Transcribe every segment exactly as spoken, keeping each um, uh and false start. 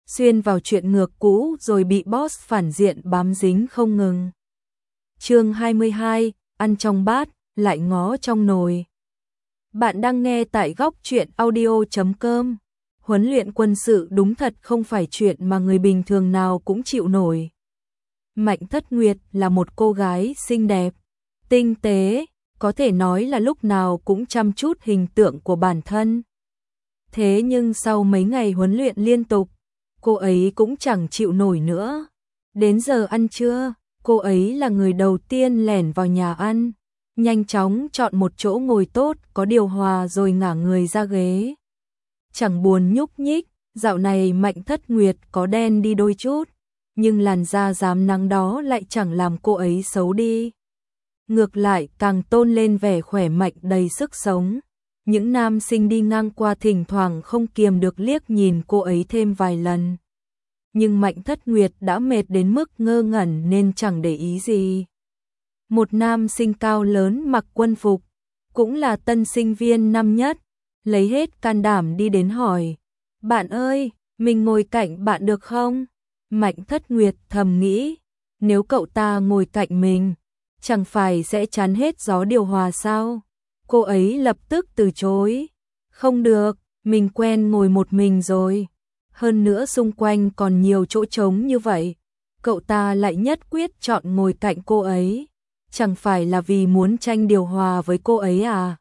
xuyên vào chuyện ngược cũ rồi bị boss phản diện bám dính không ngừng. Chương hai mươi hai, ăn trong bát, lại ngó trong nồi. Bạn đang nghe tại góc truyện audio chấm com. Huấn luyện quân sự đúng thật không phải chuyện mà người bình thường nào cũng chịu nổi. Mạnh Thất Nguyệt là một cô gái xinh đẹp, tinh tế, có thể nói là lúc nào cũng chăm chút hình tượng của bản thân. Thế nhưng sau mấy ngày huấn luyện liên tục, cô ấy cũng chẳng chịu nổi nữa. Đến giờ ăn trưa, cô ấy là người đầu tiên lẻn vào nhà ăn, nhanh chóng chọn một chỗ ngồi tốt có điều hòa rồi ngả người ra ghế. Chẳng buồn nhúc nhích, dạo này Mạnh Thất Nguyệt có đen đi đôi chút, nhưng làn da rám nắng đó lại chẳng làm cô ấy xấu đi. Ngược lại càng tôn lên vẻ khỏe mạnh đầy sức sống. Những nam sinh đi ngang qua thỉnh thoảng không kiềm được liếc nhìn cô ấy thêm vài lần. Nhưng Mạnh Thất Nguyệt đã mệt đến mức ngơ ngẩn nên chẳng để ý gì. Một nam sinh cao lớn mặc quân phục, cũng là tân sinh viên năm nhất, lấy hết can đảm đi đến hỏi: "Bạn ơi, mình ngồi cạnh bạn được không?" Mạnh Thất Nguyệt thầm nghĩ, nếu cậu ta ngồi cạnh mình, chẳng phải sẽ chán hết gió điều hòa sao? Cô ấy lập tức từ chối. Không được, mình quen ngồi một mình rồi. Hơn nữa xung quanh còn nhiều chỗ trống như vậy. Cậu ta lại nhất quyết chọn ngồi cạnh cô ấy. Chẳng phải là vì muốn tranh điều hòa với cô ấy à?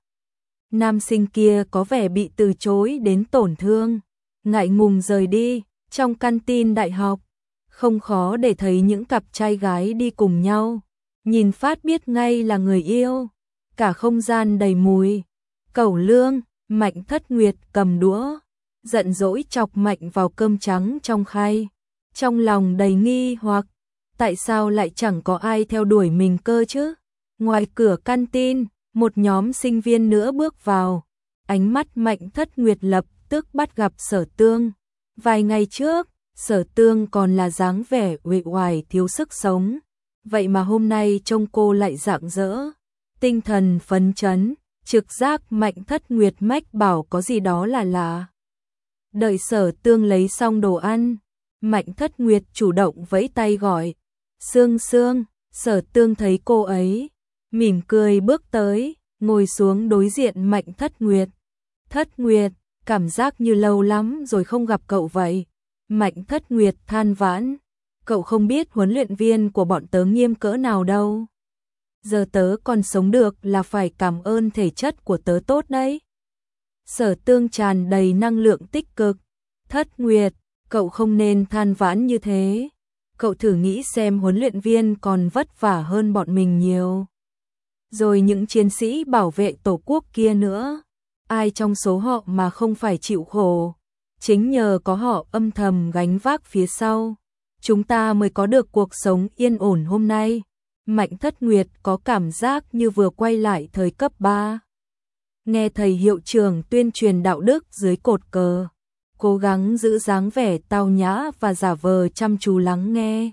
Nam sinh kia có vẻ bị từ chối đến tổn thương, ngại ngùng rời đi. Trong canteen đại học, không khó để thấy những cặp trai gái đi cùng nhau. Nhìn phát biết ngay là người yêu. Cả không gian đầy mùi cẩu lương. Mạnh Thất Nguyệt cầm đũa, giận dỗi chọc mạnh vào cơm trắng trong khay. Trong lòng đầy nghi hoặc, tại sao lại chẳng có ai theo đuổi mình cơ chứ? Ngoài cửa canteen, một nhóm sinh viên nữa bước vào. Ánh mắt Mạnh Thất Nguyệt lập tức bắt gặp Sở Tương. Vài ngày trước, Sở Tương còn là dáng vẻ uể oải thiếu sức sống. Vậy mà hôm nay trông cô lại rạng rỡ, tinh thần phấn chấn, trực giác Mạnh Thất Nguyệt mách bảo có gì đó là lạ. Đợi Sở Tương lấy xong đồ ăn, Mạnh Thất Nguyệt chủ động vẫy tay gọi: "Sương Sương." Sở Tương thấy cô ấy, mỉm cười bước tới, ngồi xuống đối diện Mạnh Thất Nguyệt. "Thất Nguyệt, cảm giác như lâu lắm rồi không gặp cậu vậy." Mạnh Thất Nguyệt than vãn: "Cậu không biết huấn luyện viên của bọn tớ nghiêm cỡ nào đâu. Giờ tớ còn sống được là phải cảm ơn thể chất của tớ tốt đấy." Sở Tương tràn đầy năng lượng tích cực: "Thất Nguyệt, cậu không nên than vãn như thế. Cậu thử nghĩ xem huấn luyện viên còn vất vả hơn bọn mình nhiều. Rồi những chiến sĩ bảo vệ tổ quốc kia nữa, ai trong số họ mà không phải chịu khổ. Chính nhờ có họ âm thầm gánh vác phía sau, chúng ta mới có được cuộc sống yên ổn hôm nay." Mạnh Thất Nguyệt có cảm giác như vừa quay lại thời cấp ba. Nghe thầy hiệu trưởng tuyên truyền đạo đức dưới cột cờ, cố gắng giữ dáng vẻ tao nhã và giả vờ chăm chú lắng nghe.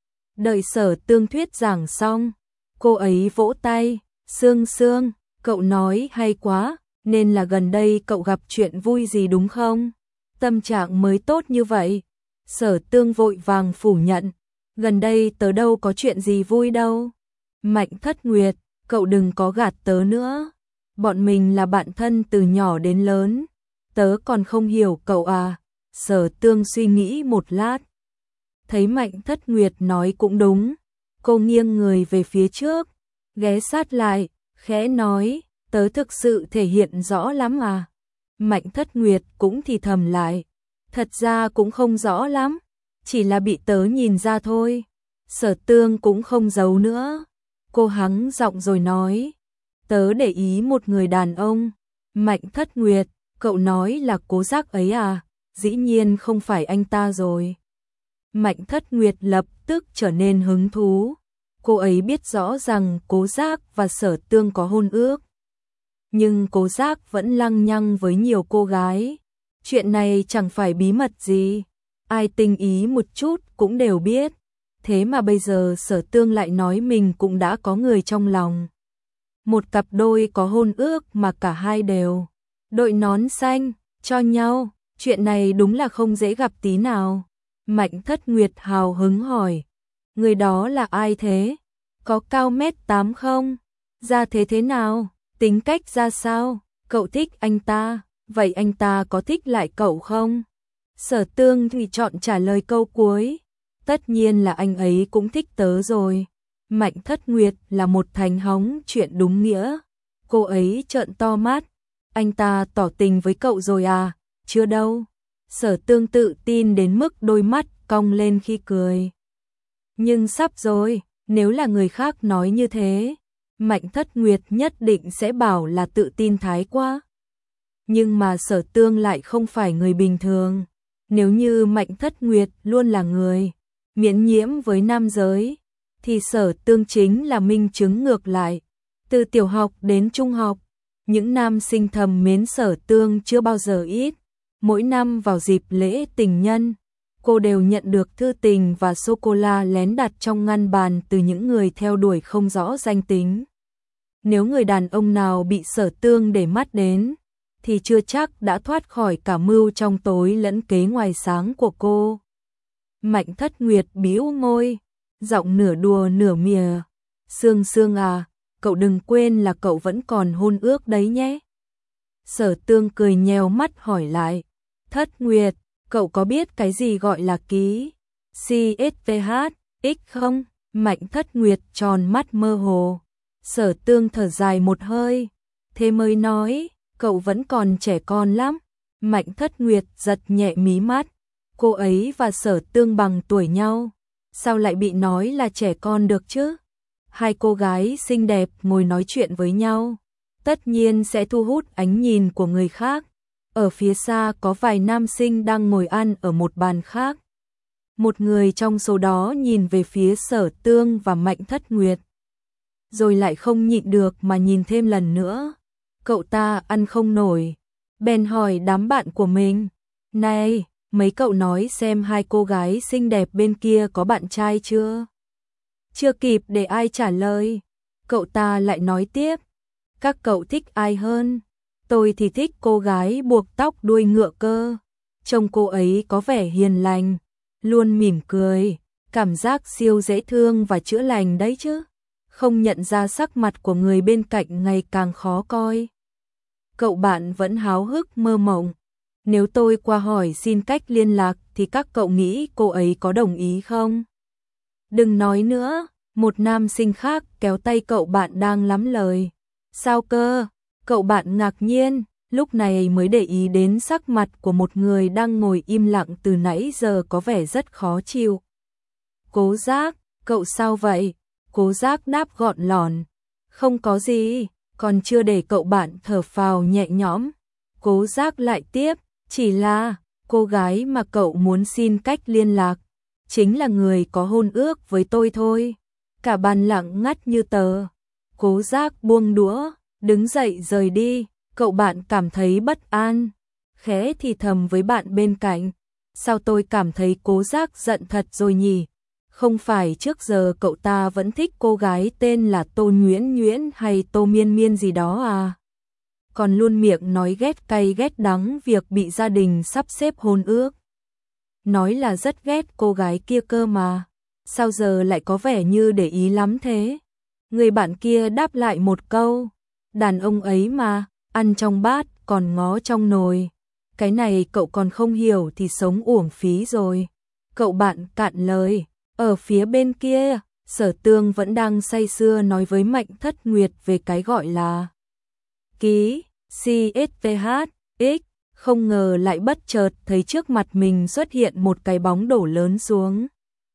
Đợi Sở Tương thuyết giảng xong, cô ấy vỗ tay: "Sương Sương, cậu nói hay quá, nên là gần đây cậu gặp chuyện vui gì đúng không? Tâm trạng mới tốt như vậy." Sở Tương vội vàng phủ nhận: "Gần đây tớ đâu có chuyện gì vui đâu." "Mạnh Thất Nguyệt, cậu đừng có gạt tớ nữa. Bọn mình là bạn thân từ nhỏ đến lớn, tớ còn không hiểu cậu à?" Sở Tương suy nghĩ một lát, thấy Mạnh Thất Nguyệt nói cũng đúng. Cô nghiêng người về phía trước, ghé sát lại, khẽ nói: "Tớ thực sự thể hiện rõ lắm à?" Mạnh Thất Nguyệt cũng thì thầm lại: "Thật ra cũng không rõ lắm, chỉ là bị tớ nhìn ra thôi." Sở Tương cũng không giấu nữa, cô hắng giọng rồi nói: "Tớ để ý một người đàn ông." "Mạnh Thất Nguyệt, cậu nói là Cố Giác ấy à?" "Dĩ nhiên không phải anh ta rồi." Mạnh Thất Nguyệt lập tức trở nên hứng thú. Cô ấy biết rõ rằng Cố Giác và Sở Tương có hôn ước, nhưng Cố Giác vẫn lăng nhăng với nhiều cô gái. Chuyện này chẳng phải bí mật gì, ai tinh ý một chút cũng đều biết. Thế mà bây giờ Sở Tương lại nói mình cũng đã có người trong lòng. Một cặp đôi có hôn ước mà cả hai đều đội nón xanh cho nhau. Chuyện này đúng là không dễ gặp tí nào. Mạnh Thất Nguyệt hào hứng hỏi, người đó là ai thế? Có cao mét tám không? Ra thế thế nào? Tính cách ra sao? Cậu thích anh ta, vậy anh ta có thích lại cậu không? Sở Tương thì chọn trả lời câu cuối, tất nhiên là anh ấy cũng thích tớ rồi. Mạnh Thất Nguyệt là một thánh hóng chuyện đúng nghĩa. Cô ấy trợn to mắt, anh ta tỏ tình với cậu rồi à? Chưa đâu. Sở Tương tự tin đến mức đôi mắt cong lên khi cười. Nhưng sắp rồi, nếu là người khác nói như thế, Mạnh Thất Nguyệt nhất định sẽ bảo là tự tin thái quá. Nhưng mà Sở Tương lại không phải người bình thường. Nếu như Mạnh Thất Nguyệt luôn là người miễn nhiễm với nam giới, thì Sở Tương chính là minh chứng ngược lại. Từ tiểu học đến trung học, những nam sinh thầm mến Sở Tương chưa bao giờ ít. Mỗi năm vào dịp lễ tình nhân, cô đều nhận được thư tình và sô-cô-la lén đặt trong ngăn bàn từ những người theo đuổi không rõ danh tính. Nếu người đàn ông nào bị Sở Tương để mắt đến, thì chưa chắc đã thoát khỏi cả mưu trong tối lẫn kế ngoài sáng của cô. Mạnh Thất Nguyệt bĩu môi, giọng nửa đùa nửa mỉa. Sương Sương à, cậu đừng quên là cậu vẫn còn hôn ước đấy nhé. Sở Tương cười nheo mắt hỏi lại, Thất Nguyệt, cậu có biết cái gì gọi là ký xê ét vê hát ích không? Mạnh Thất Nguyệt tròn mắt mơ hồ. Sở Tương thở dài một hơi, thế mới nói, cậu vẫn còn trẻ con lắm. Mạnh Thất Nguyệt giật nhẹ mí mắt, cô ấy và Sở Tương bằng tuổi nhau, sao lại bị nói là trẻ con được chứ? Hai cô gái xinh đẹp ngồi nói chuyện với nhau, tất nhiên sẽ thu hút ánh nhìn của người khác. Ở phía xa có vài nam sinh đang ngồi ăn ở một bàn khác. Một người trong số đó nhìn về phía Sở Tương và Mạnh Thất Nguyệt, rồi lại không nhịn được mà nhìn thêm lần nữa. Cậu ta ăn không nổi, bèn hỏi đám bạn của mình, này, mấy cậu nói xem hai cô gái xinh đẹp bên kia có bạn trai chưa? Chưa kịp để ai trả lời, cậu ta lại nói tiếp, các cậu thích ai hơn? Tôi thì thích cô gái buộc tóc đuôi ngựa cơ, trông cô ấy có vẻ hiền lành, luôn mỉm cười, cảm giác siêu dễ thương và chữa lành đấy chứ. Không nhận ra sắc mặt của người bên cạnh ngày càng khó coi. Cậu bạn vẫn háo hức mơ mộng. Nếu tôi qua hỏi xin cách liên lạc thì các cậu nghĩ cô ấy có đồng ý không? Đừng nói nữa, một nam sinh khác kéo tay cậu bạn đang lắm lời. Sao cơ? Cậu bạn ngạc nhiên, lúc này mới để ý đến sắc mặt của một người đang ngồi im lặng từ nãy giờ có vẻ rất khó chịu. Cố Giác, cậu sao vậy? Cố Giác đáp gọn lỏn, không có gì, còn chưa để cậu bạn thở phào nhẹ nhõm. Cố Giác lại tiếp, chỉ là cô gái mà cậu muốn xin cách liên lạc, chính là người có hôn ước với tôi thôi. Cả bàn lặng ngắt như tờ. Cố Giác buông đũa, đứng dậy rời đi. Cậu bạn cảm thấy bất an, khẽ thì thầm với bạn bên cạnh, sao tôi cảm thấy Cố Giác giận thật rồi nhỉ? Không phải trước giờ cậu ta vẫn thích cô gái tên là Tô Nhuyễn Nhuyễn hay Tô Miên Miên gì đó à? Còn luôn miệng nói ghét cay ghét đắng việc bị gia đình sắp xếp hôn ước. Nói là rất ghét cô gái kia cơ mà, sao giờ lại có vẻ như để ý lắm thế? Người bạn kia đáp lại một câu, đàn ông ấy mà, ăn trong bát còn ngó trong nồi. Cái này cậu còn không hiểu thì sống uổng phí rồi. Cậu bạn cạn lời. Ở phía bên kia, Sở Tương vẫn đang say sưa nói với Mạnh Thất Nguyệt về cái gọi là ký xê ét vê hát ích, không ngờ lại bất chợt thấy trước mặt mình xuất hiện một cái bóng đổ lớn xuống.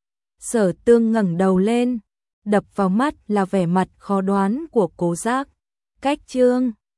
Sở Tương ngẩng đầu lên, đập vào mắt là vẻ mặt khó đoán của Cố Giác. Cách chương